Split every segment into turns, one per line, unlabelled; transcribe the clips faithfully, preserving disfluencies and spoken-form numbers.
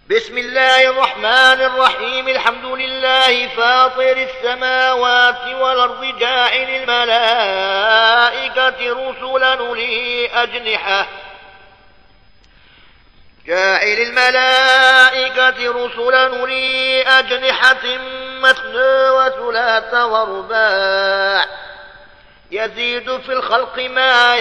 بسم الله الرحمن الرحيم. الحمد لله فاطر السماوات والأرض جاعل الملائكة رسلا أولي أجنحة جاعل الملائكة رسلا أولي أجنحة مثنى وثلاث ورباع يزيد في الخلق ما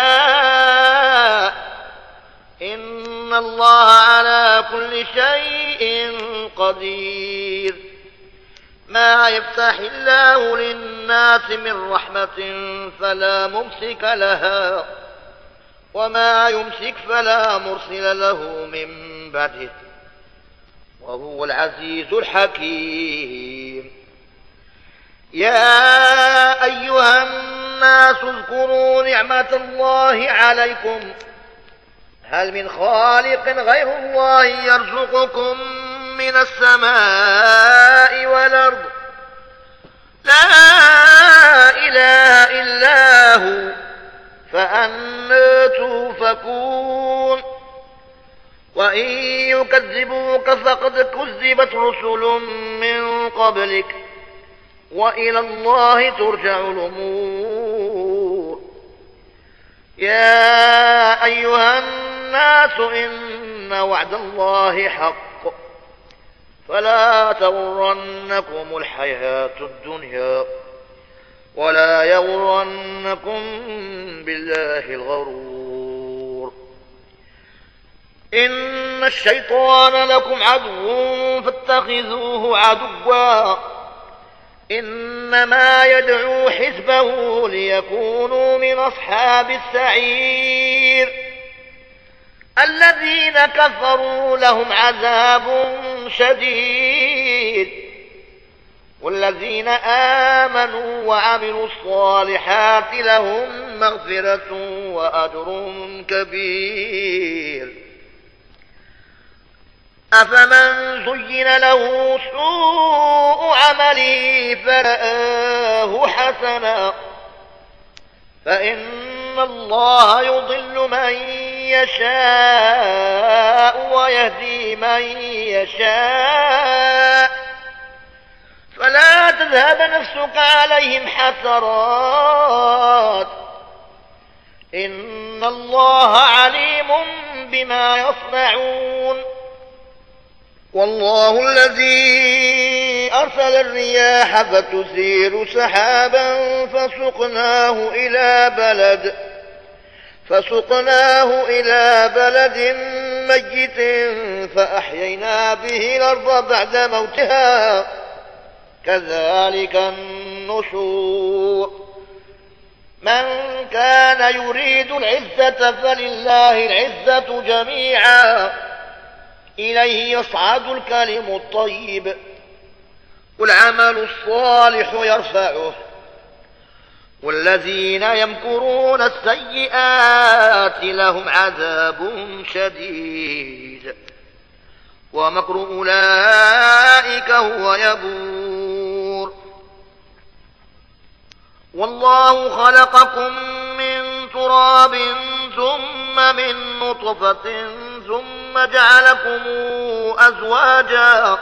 يشاء إن الله على كل شيء قدير. ما يفتح الله للناس من رحمة فلا ممسك لها وما يمسك فلا مرسل له من بعده وهو العزيز الحكيم. يا أيها الناس اذكروا نعمة الله عليكم هل من خالق غير الله يرزقكم من السماء والأرض لا إله إلا هو فأنى توفكون. وإن يكذبوك فقد كذبت رسل من قبلك وإلى الله ترجع الأمور. يا أيها الناس إن وعد الله حق فلا تغرنكم الحياة الدنيا ولا يغرنكم بالله الغرور. إن الشيطان لكم عدو فاتخذوه عدوا إنما يدعو حزبه ليكونوا من أصحاب السعير. الذين كفروا لهم عذاب شديد والذين آمنوا وعملوا الصالحات لهم مغفرة وأجر كبير. أفمن زين له سوء عمله فرآه حسنا فإن الله يضل من يشاء ويهدي من يشاء فلا تذهب نفسك عليهم حسرات إن الله عليم بما يصنعون. والله الذي أرسل الرياح فتثير سحابا فسقناه إلى بلد فسقناه إلى بلد ميت فأحيينا به الأرض بعد موتها كذلك النشور. من كان يريد العزة فلله العزة جميعا إليه يصعد الكلم الطيب والعمل الصالح يرفعه والذين يمكرون السيئات لهم عذاب شديد ومكر أولئك هو يبور. والله خلقكم من تراب ثم من نطفة ثم جعلكم أزواجا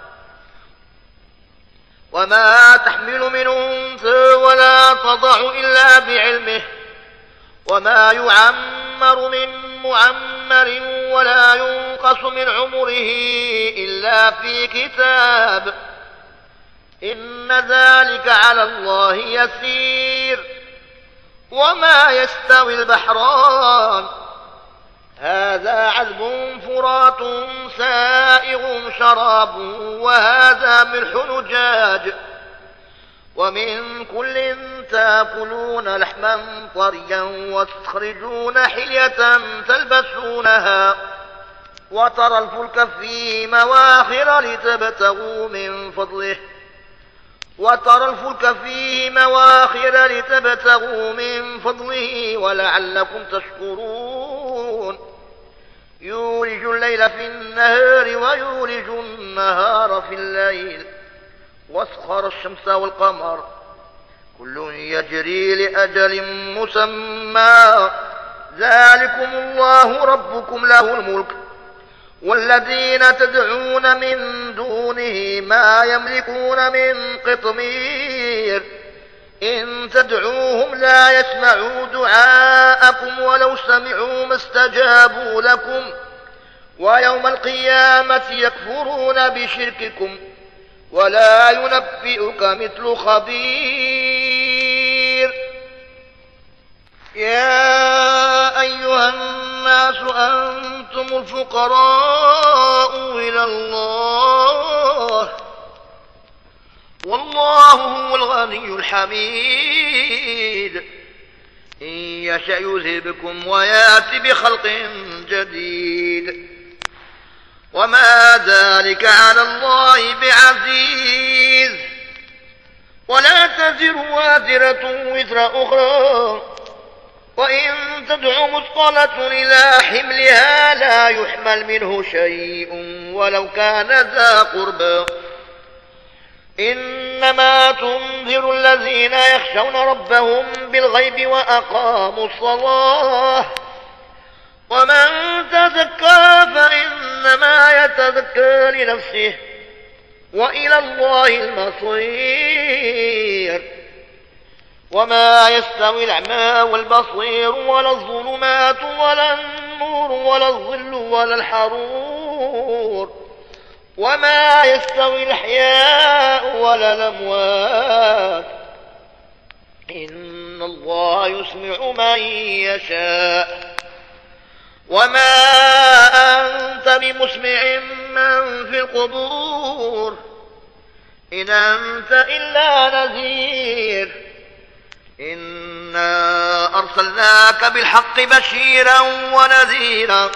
وما تحمل من أنثى ولا تضع إلا بعلمه وما يعمر من معمر ولا ينقص من عمره إلا في كتاب إن ذلك على الله يسير. وما يستوي البحران هذا عذب فرات سائغ شراب وهذا ملح نجاج ومن كل تاكلون لحما طريا وتخرجون حلية تلبسونها وترى الفلك فيه مواخر لتبتغوا من فضله وترى الفلك فيه مواخر لتبتغوا من فضله ولعلكم تشكرون. يولج الليل في النهار ويولج النهار في الليل واسخر الشمس والقمر كل يجري لأجل مسمى ذلكم الله ربكم له الملك والذين تدعون من دونه ما يملكون من قطمير إن تدعوهم لا يسمعوا دعاءكم ولو سمعوا ما استجابوا لكم ويوم القيامة يكفرون بشرككم ولا ينبئك مثل خبير. يا أيها الناس أنتم الفقراء إلى الله والله هو الغني الحميد إن يشأ يذهبكم ويأتي بخلق جديد وما ذلك على الله بعزيز. ولا تزر وازرة وزر أخرى وإن تدع مثقلة إلى حملها لا يحمل منه شيء ولو كان ذا قربى إنما تنذر الذين يخشون ربهم بالغيب وأقاموا الصلاة ومن تزكى فإنما يتزكى لنفسه وإلى الله المصير. وما يستوي الأعمى والبصير ولا الظلمات ولا النور ولا الظل ولا الحرور وما يستوي الأحياء ولا الأموات إن الله يسمع من يشاء وما أنت بمسمع من في القبور إن أنت إلا نذير إنا أرسلناك بالحق بشيرا ونذيرا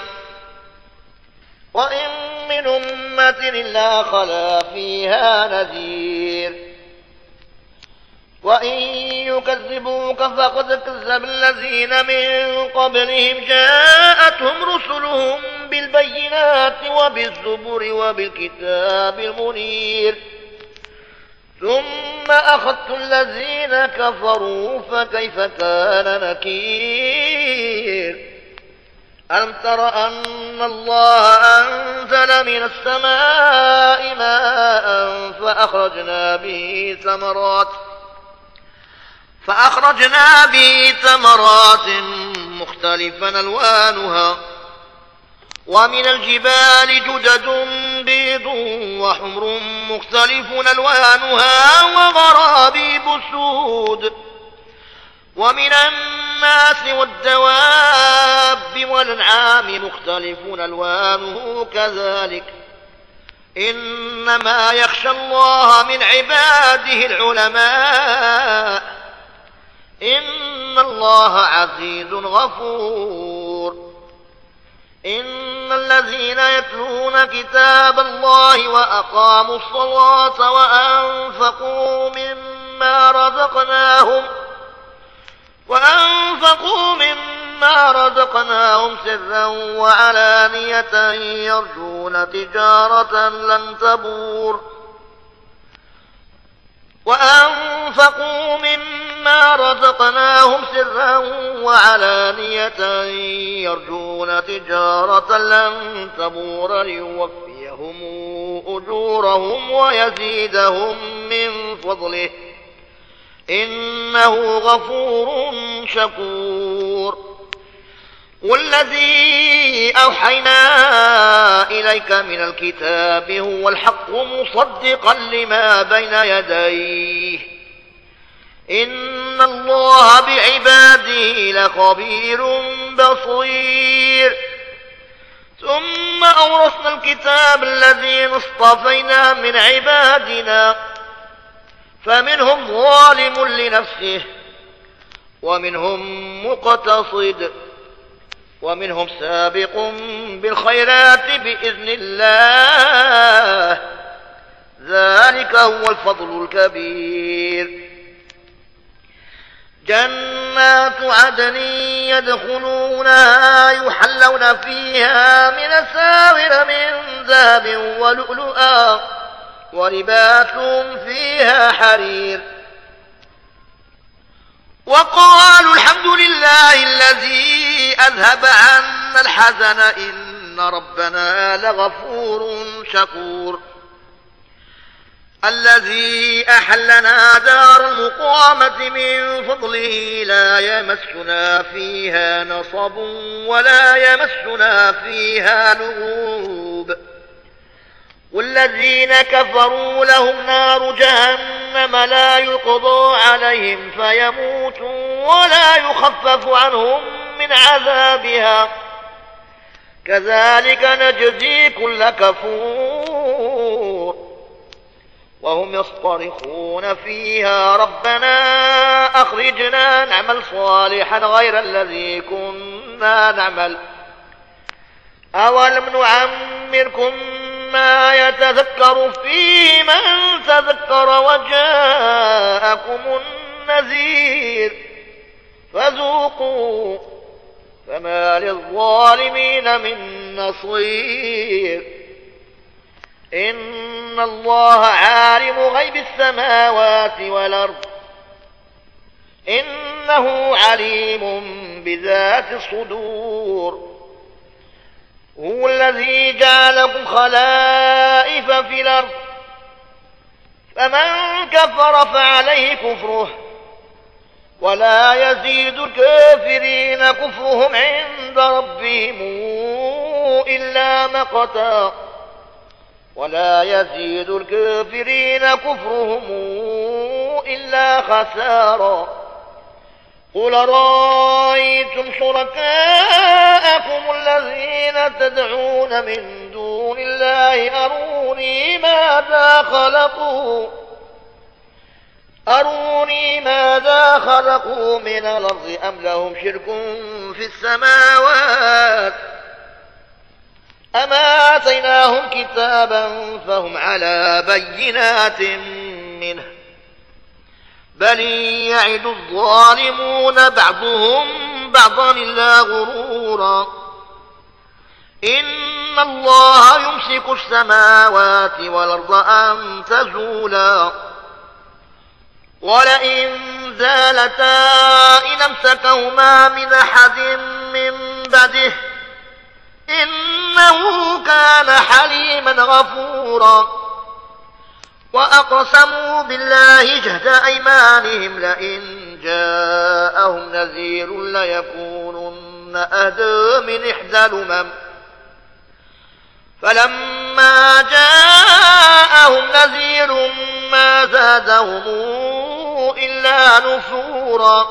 وإن من أمة إلا خلا فيها نذير وإن يكذبوك فقد كذب الذين من قبلهم جاءتهم رسلهم بالبينات وبالزبر وبالكتاب المنير ثم أخذت الذين كفروا فكيف كان نكير. ألم تر أن الله أنزل من السماء ماء فأخرجنا به ثمرات فأخرجنا به ثمرات مختلفا ألوانها ومن الجبال جدد بيض وحمر مختلف ألوانها وغرابيب سود ومن الناس والدواب والأنعام مختلف ألوانه كذلك إنما يخشى الله من عباده العلماء إن الله عزيز غفور. إن الذين يتلون كتاب الله وأقاموا الصلاة وأنفقوا مما رزقناهم وأنفقوا مما رزقناهم سرا وعلانية يرجون تجارة لن تبور وأنفقوا مما رزقناهم سرا وعلانية يرجون تجارة لن تبور ليوفيهم أجورهم ويزيدهم من فضله إنه غفور شكور. والذي أوحينا إليك من الكتاب هو الحق مصدقا لما بين يديه إن الله بعباده لخبير بصير. ثم أورثنا الكتاب الذين اصطفينا من عبادنا فمنهم ظالم لنفسه ومنهم مقتصد ومنهم سابق بالخيرات بإذن الله ذلك هو الفضل الكبير. جنات عدن يدخلونها يحلون فيها من أساور من ذهب ولؤلؤا ولباسهم فيها حرير. وقالوا الحمد لله الذي أذهب عنا الحزن إن إن ربنا لغفور شكور. الذي أحلنا دار المقامة من فضله لا يمسنا فيها نصب ولا يمسنا فيها لغوب. والذين كفروا لهم نار جهنم لا يقضى عليهم فيموتوا ولا يخفف عنهم من عذابها كذلك نجزي كل كفور. وهم يصطرخون فيها ربنا أخرجنا نعمل صالحا غير الذي كنا نعمل أولم نعمركم ما يتذكر فيه من تذكر وجاءكم النذير فذوقوا فما للظالمين من نصير. إن الله عالم غيب السماوات والأرض إنه عليم بذات الصدور. هو الذي جعلكم خلائف في الأرض فمن كفر فعليه كفره ولا يزيد الكافرين كفرهم عند ربهم إلا مقتا ولا يزيد الكافرين كفرهم إلا خسارا. قل رأيتم شركاءكم الذين تدعون من دون الله أروني ماذا خلقوا أروني ماذا خلقوا من الأرض أم لهم شرك في السماوات أما آتيناهم كتابا فهم على بينات منه بل يعد الظالمون بعضهم بعضا إلا غرورا. إن الله يمسك السماوات والأرض أن تزولا ولئن زالتا إن امسكهما من أحد من بعده إنه كان حليما غفورا. وأقسموا بالله جهد أيمانهم لئن جاءهم نذير ليكونن أهدى من إحدى الأمم فلما جاءهم نذير ما زادهم إلا نفورا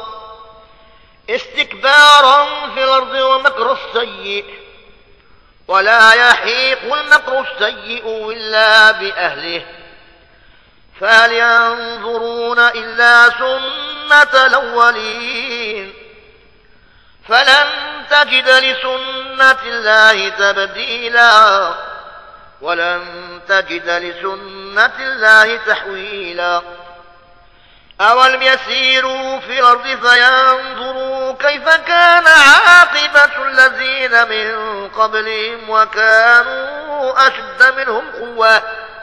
استكبارا في الأرض ومكر السيء ولا يحيق المكر السيء إلا بأهله فهل ينظرون إلا سنة الأولين فلن تجد لسنة الله تبديلا ولن تجد لسنة الله تحويلا. أولم يسيروا في الأرض فينظروا كيف كان عاقبة الذين من قبلهم وكانوا أشد منهم قوة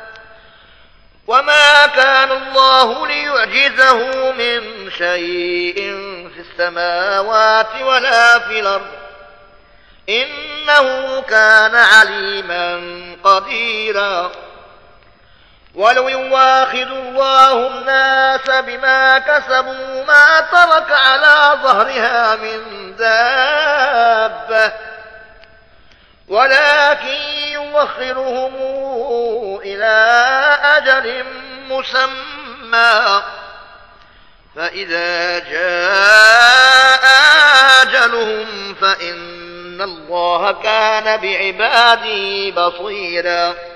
وما كان الله ليعجزه من شيء في السماوات ولا في الأرض إنه كان عليما قديرا. ولو يواخذ الله الناس بما كسبوا ما ترك على ظهرها من دابة ولكن يوخرهم إلى أجل مسمى فإذا جاء أجلهم فإن الله كان بعباده بصيرا.